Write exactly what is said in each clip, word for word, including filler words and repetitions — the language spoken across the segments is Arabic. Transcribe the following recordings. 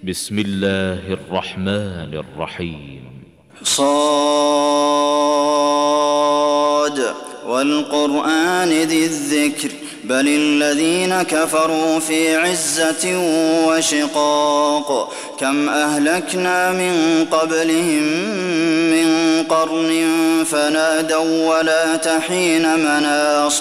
بسم الله الرحمن الرحيم. صاد والقرآن ذي الذكر بل الذين كفروا في عزة وشقاق كم أهلكنا من قبلهم من قرن فنادوا ولا تحين مناص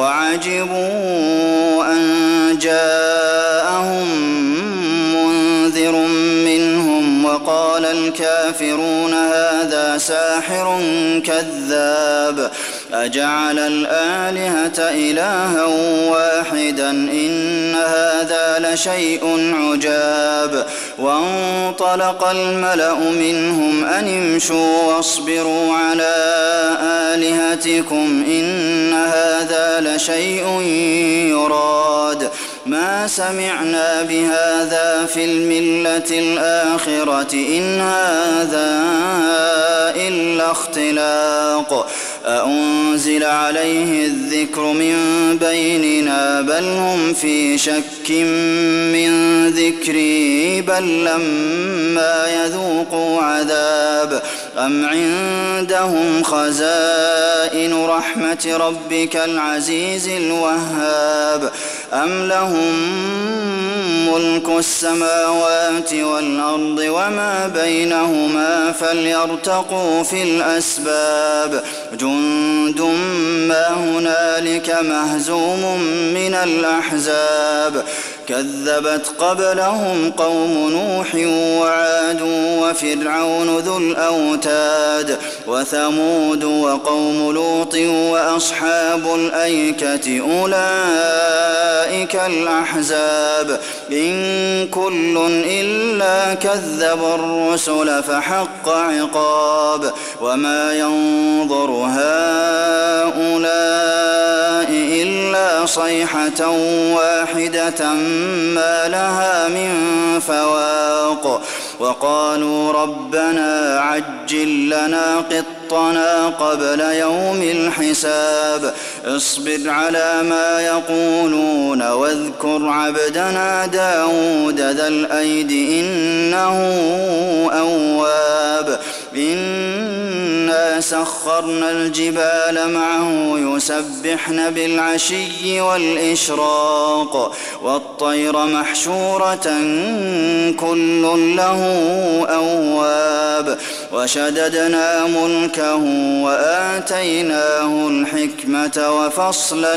وعجبوا أن جاءهم منذر منهم وقال الكافرون هذا ساحر كذاب أجعل الآلهة إلها واحدا إن هذا لشيء عجاب وانطلق الملأ منهم أن امشوا واصبروا على آلهتكم إن هذا لشيء يراد ما سمعنا بهذا في الملة الآخرة إن هذا إلا اختلاق أأنزل عليه الذكر من بيننا بل هم في شك من ذكري بل لما يذوقوا عذاب أم عندهم خزائن رحمة ربك العزيز الوهاب أم لهم ملك السماوات والأرض وما بينهما فليرتقوا في الأسباب جند ما هنالك مهزوم من الأحزاب كذبت قبلهم قوم نوح وعاد وفرعون ذو الأوتاد وثمود وقوم لوط وأصحاب الأيكة أولئك الأحزاب إن كل إلا كذب الرسل فحق عقاب وما ينظر هؤلاء إلا صيحة واحدة ما لها من فواق وقالوا ربنا عجل لنا قطنا قبل يوم الحساب اصبر على ما يقولون واذكر عبدنا داود ذا الأيد إنه أواب إنا سخرنا الجبال معه يسبحن بالعشي والإشراق والطير محشورة كل له أواب وشددنا ملكه وآتيناه الحكمة وفصل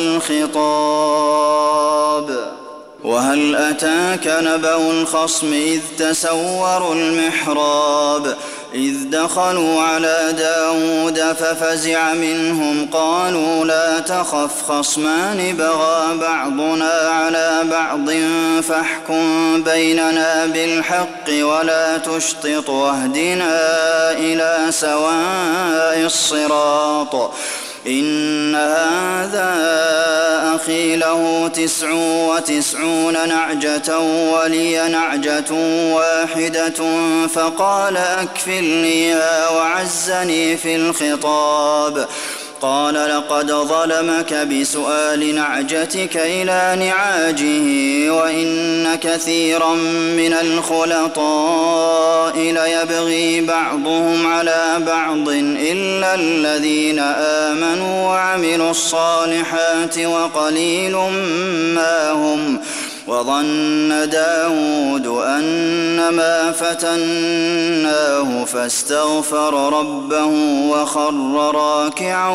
الخطاب وهل أتاك نبأ الخصم إذ تسوروا المحراب إذ دخلوا على داود ففزع منهم قالوا لا تخف خصمان بغى بعضنا على بعض فاحكم بيننا بالحق ولا تشطط واهدنا إلى سواء الصراط إن هذا أخي له تسع وتسعون نعجة ولي نعجة واحدة فقال أكفلنيها وعزني في الخطاب قال لقد ظلمك بسؤال نعجتك إلى نعاجه وإن كثيرا من الخلطاء ليبغي بعضهم على بعض إلا الذين آمنوا وعملوا الصالحات وقليل ما هم وظن داود أنما فتناه فاستغفر ربه وخر راكعا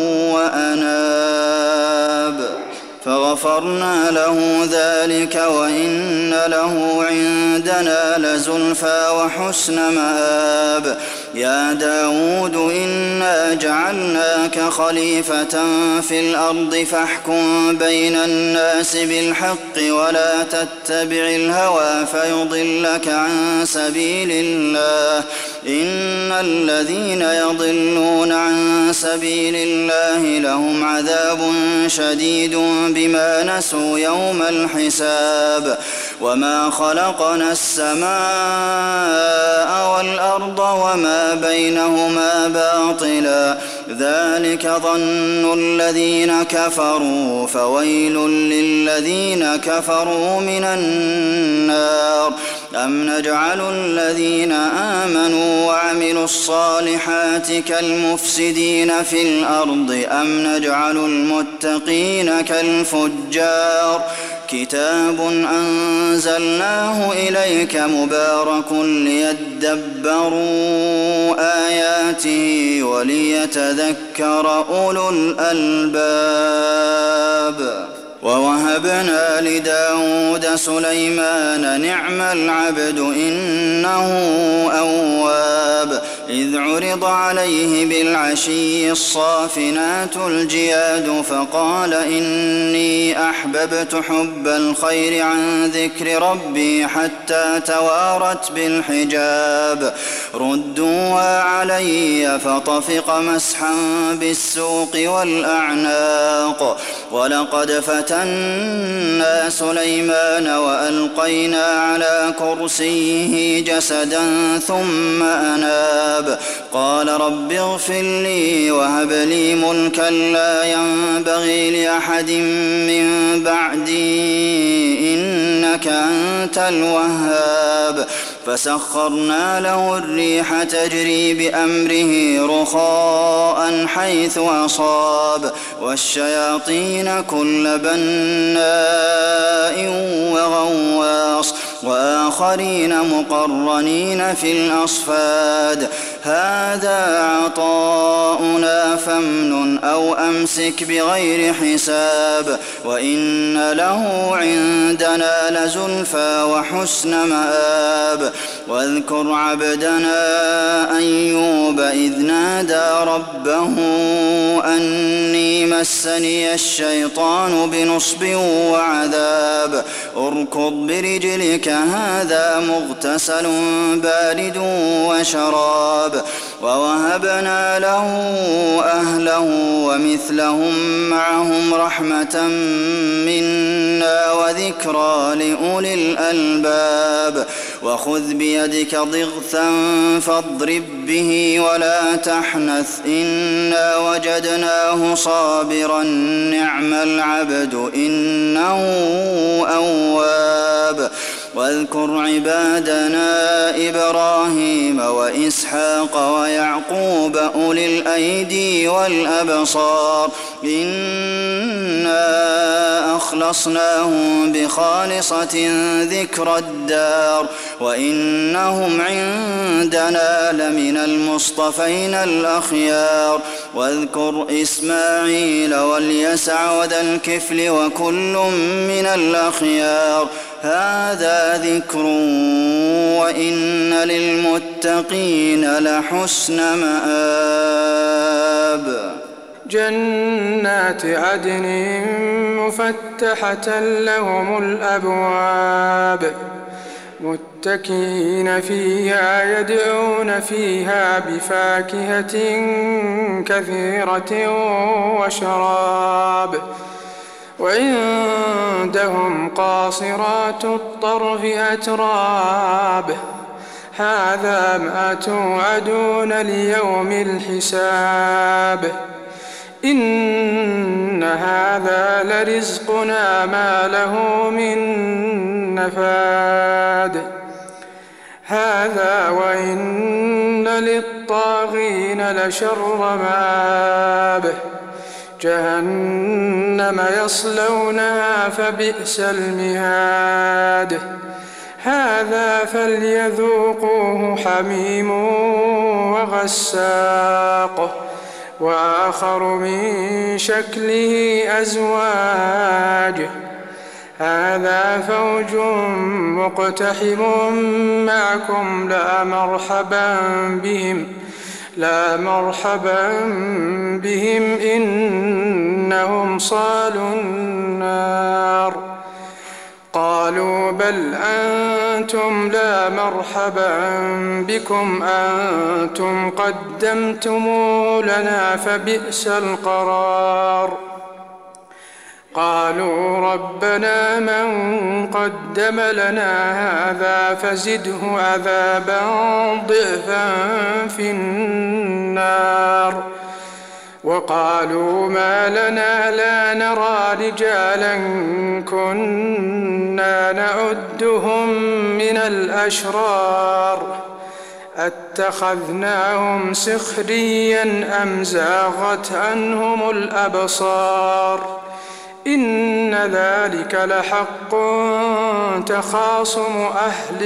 وأناب فغفرنا له ذلك وإن له عندنا لزلفى وحسن مآب يا داود إنا جعلناك خليفة في الأرض فاحكم بين الناس بالحق ولا تتبع الهوى فيضلك عن سبيل الله إن الذين يضلون عن سبيل الله لهم عذاب شديد بما نسوا يوم الحساب وما خلقنا السماء والأرض وما بينهما باطلا ذلك ظن الذين كفروا فويل للذين كفروا من النار أم نجعل الذين آمنوا وعملوا الصالحات كالمفسدين في الأرض أم نجعل المتقين كالفجار كتاب أنزلناه إليك مبارك ليدبروا آياته وليتذكر أولو الألباب ووهبنا لداود سليمان نعم العبد إنه أواب إذ عرض عليه بالعشي الصافنات الجياد فقال إني أحببت حب الخير عن ذكر ربي حتى توارت بالحجاب ردوا علي فطفق مسحا بالسوق والأعناق ولقد فتنا سليمان وألقينا على كرسيه جسدا ثم أناب قال رب اغفر لي وهب لي ملكا لا ينبغي لأحد من بعدي إنك أنت الوهاب فسخرنا له الريح تجري بأمره رخاء حيث أصاب والشياطين كل بناء وغواص وآخرين مقرنين في الأصفاد هذا عطاؤنا فامنن أو أمسك بغير حساب وإن له عندنا لزلفى وحسن مآب واذكر عبدنا أيوب إذ نادى ربه أني مسني الشيطان بنصب وعذاب اركض برجلك هذا مغتسل بارد وشراب ووهبنا له أهله ومثلهم معهم رحمة منا وذكرى لأولي الألباب وخذ بيدك ضغثا فاضرب به ولا تحنث إنا وجدناه صابرا نعم العبد إنه أواب واذكر عبادنا إبراهيم وإسحاق ويعقوب أولي الأيدي والأبصار إنا أخلصناهم بخالصة ذكر الدار وإنهم عندنا لمن المصطفين الأخيار واذكر إسماعيل واليسع وذا الكفل وكل من الأخيار هذا ذكر وإن للمتقين لحسن مآب جنات عدن مفتحة لهم الأبواب متكئين فيها يدعون فيها بفاكهة كثيرة وشراب وعندهم قاصرات الطرف أتراب هذا ما توعدون ليوم الحساب إن هذا لرزقنا ما له من نفاد هذا وإن للطاغين لشر مآب جهنم يصلونها فبئس المهاد هذا فليذوقوه حميم وغساق وآخر من شكله أزواج هذا فوج مقتحم معكم لا مرحبا بهم لا مرحبا بهم إنهم صالوا النار قالوا بل أنتم لا مرحبا بكم أنتم قدمتموه لنا فبئس القرار قالوا ربنا من قدم لنا هذا فزده عذابا ضعفا في النار وقالوا ما لنا لا نرى رجالا كنا نعدهم من الأشرار أتخذناهم سخريا أم زاغت عنهم الأبصار إن ذلك لحق تخاصم أهل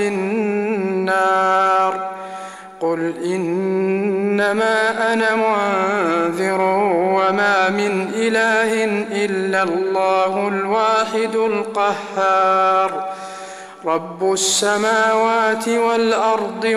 النار قل إنما أنا منذر وما من إله إلا الله الواحد القهار رب السماوات والأرض